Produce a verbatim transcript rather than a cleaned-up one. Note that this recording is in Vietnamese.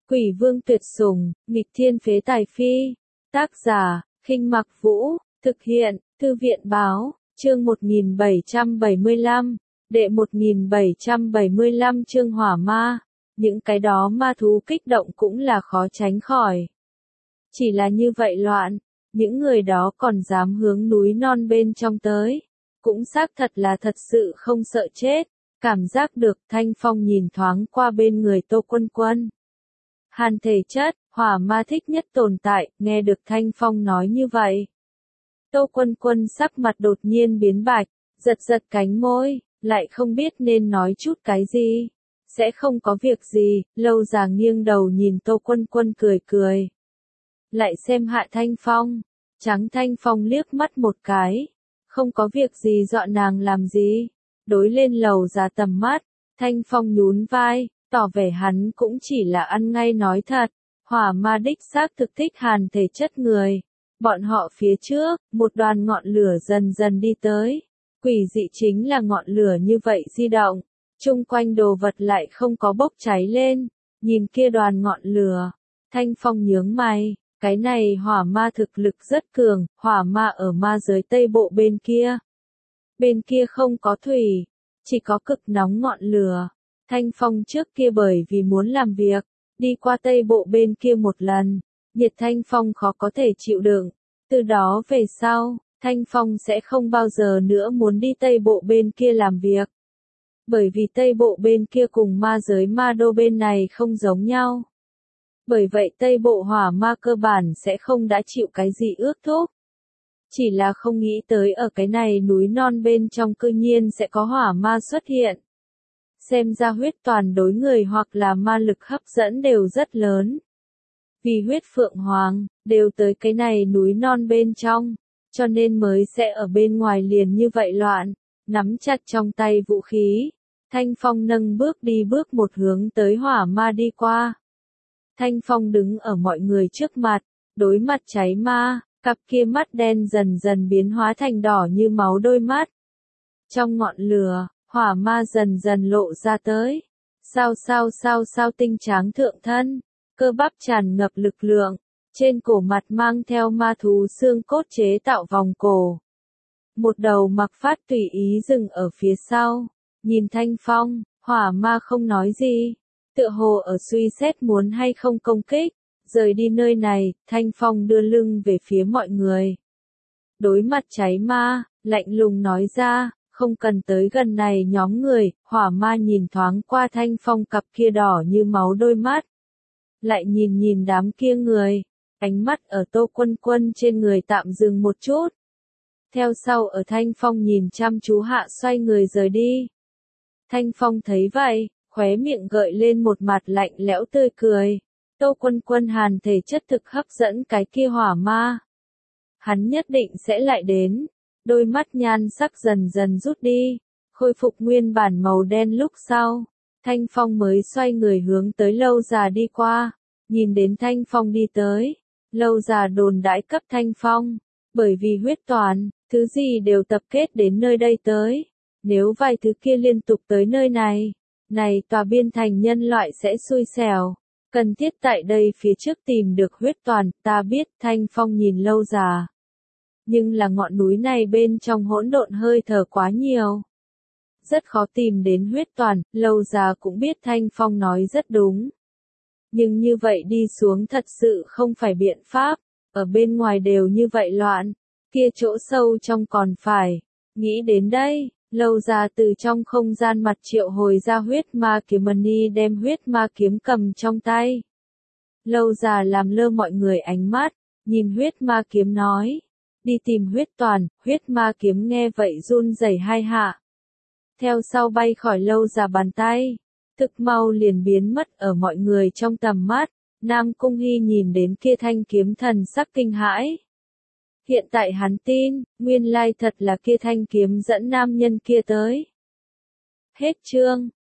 Quỷ vương tuyệt sủng, nghịch thiên phế tài phi. Tác giả, Khinh Mặc Vũ, thực hiện, Thư viện báo, chương một nghìn bảy trăm bảy mươi lăm, đệ một nghìn bảy trăm bảy mươi lăm chương hỏa ma. Những cái đó ma thú kích động cũng là khó tránh khỏi. Chỉ là như vậy loạn, những người đó còn dám hướng núi non bên trong tới. Cũng xác thật là thật sự không sợ chết. Cảm giác được Thanh Phong nhìn thoáng qua bên người Tô Quân Quân. Hàn thể chất, hỏa ma thích nhất tồn tại, nghe được Thanh Phong nói như vậy. Tô Quân Quân sắc mặt đột nhiên biến bạch, giật giật cánh môi, lại không biết nên nói chút cái gì. Sẽ không có việc gì, Lâu Già nghiêng đầu nhìn Tô Quân Quân cười cười. Lại xem Hạ Thanh Phong, trắng Thanh Phong liếc mắt một cái. Không có việc gì dọa nàng làm gì. Đối lên Lầu Già tầm mắt, Thanh Phong nhún vai, tỏ vẻ hắn cũng chỉ là ăn ngay nói thật. Hỏa ma đích xác thực thích hàn thể chất người. Bọn họ phía trước, một đoàn ngọn lửa dần dần đi tới. Quỷ dị chính là ngọn lửa như vậy di động. Chung quanh đồ vật lại không có bốc cháy lên. Nhìn kia đoàn ngọn lửa. Thanh Phong nhướng mày. Cái này hỏa ma thực lực rất cường. Hỏa ma ở ma giới Tây Bộ bên kia. Bên kia không có thủy. Chỉ có cực nóng ngọn lửa. Thanh Phong trước kia bởi vì muốn làm việc. Đi qua Tây Bộ bên kia một lần. Nhiệt Thanh Phong khó có thể chịu đựng. Từ đó về sau, Thanh Phong sẽ không bao giờ nữa muốn đi Tây Bộ bên kia làm việc. Bởi vì Tây Bộ bên kia cùng ma giới ma đô bên này không giống nhau. Bởi vậy Tây Bộ hỏa ma cơ bản sẽ không đã chịu cái gì ước thúc. Chỉ là không nghĩ tới ở cái này núi non bên trong cư nhiên sẽ có hỏa ma xuất hiện. Xem ra huyết toàn đối người hoặc là ma lực hấp dẫn đều rất lớn. Vì huyết phượng hoàng, đều tới cái này núi non bên trong, cho nên mới sẽ ở bên ngoài liền như vậy loạn, nắm chặt trong tay vũ khí. Thanh Phong nâng bước đi bước một hướng tới hỏa ma đi qua. Thanh Phong đứng ở mọi người trước mặt, đối mặt cháy ma, cặp kia mắt đen dần dần biến hóa thành đỏ như máu đôi mắt. Trong ngọn lửa, hỏa ma dần dần lộ ra tới. Sao sao sao sao tinh tráng thượng thân. Cơ bắp tràn ngập lực lượng, trên cổ mặt mang theo ma thú xương cốt chế tạo vòng cổ. Một đầu mặc phát tùy ý dừng ở phía sau, nhìn Thanh Phong, hỏa ma không nói gì, tựa hồ ở suy xét muốn hay không công kích, rời đi nơi này, Thanh Phong đưa lưng về phía mọi người. Đối mặt cháy ma, lạnh lùng nói ra, không cần tới gần này nhóm người, hỏa ma nhìn thoáng qua Thanh Phong cặp kia đỏ như máu đôi mắt. Lại nhìn nhìn đám kia người, ánh mắt ở Tô Quân Quân trên người tạm dừng một chút. Theo sau ở Thanh Phong nhìn chăm chú hạ xoay người rời đi. Thanh Phong thấy vậy, khóe miệng gợi lên một mặt lạnh lẽo tươi cười. Tô Quân Quân hàn thể chất thực hấp dẫn cái kia hỏa ma. Hắn nhất định sẽ lại đến. Đôi mắt nhan sắc dần dần rút đi, khôi phục nguyên bản màu đen lúc sau. Thanh Phong mới xoay người hướng tới Lâu Già đi qua, nhìn đến Thanh Phong đi tới, Lâu Già đồn đãi cấp Thanh Phong, bởi vì huyết toàn, thứ gì đều tập kết đến nơi đây tới, nếu vài thứ kia liên tục tới nơi này, này tòa biên thành nhân loại sẽ xui xẻo, cần thiết tại đây phía trước tìm được huyết toàn, ta biết. Thanh Phong nhìn Lâu Già, nhưng là ngọn núi này bên trong hỗn độn hơi thở quá nhiều. Rất khó tìm đến huyết toàn, Lâu Già cũng biết Thanh Phong nói rất đúng. Nhưng như vậy đi xuống thật sự không phải biện pháp, ở bên ngoài đều như vậy loạn, kia chỗ sâu trong còn phải. Nghĩ đến đây, Lâu Già từ trong không gian mặt triệu hồi ra huyết ma kiếm mani đem huyết ma kiếm cầm trong tay. Lâu Già làm lơ mọi người ánh mắt, nhìn huyết ma kiếm nói. Đi tìm huyết toàn, huyết ma kiếm nghe vậy run rẩy hai hạ. Theo sau bay khỏi Lâu Già bàn tay, thực mau liền biến mất ở mọi người trong tầm mắt. Nam Cung Hy nhìn đến kia thanh kiếm thần sắc kinh hãi. Hiện tại hắn tin, nguyên lai thật là kia thanh kiếm dẫn nam nhân kia tới. Hết chương.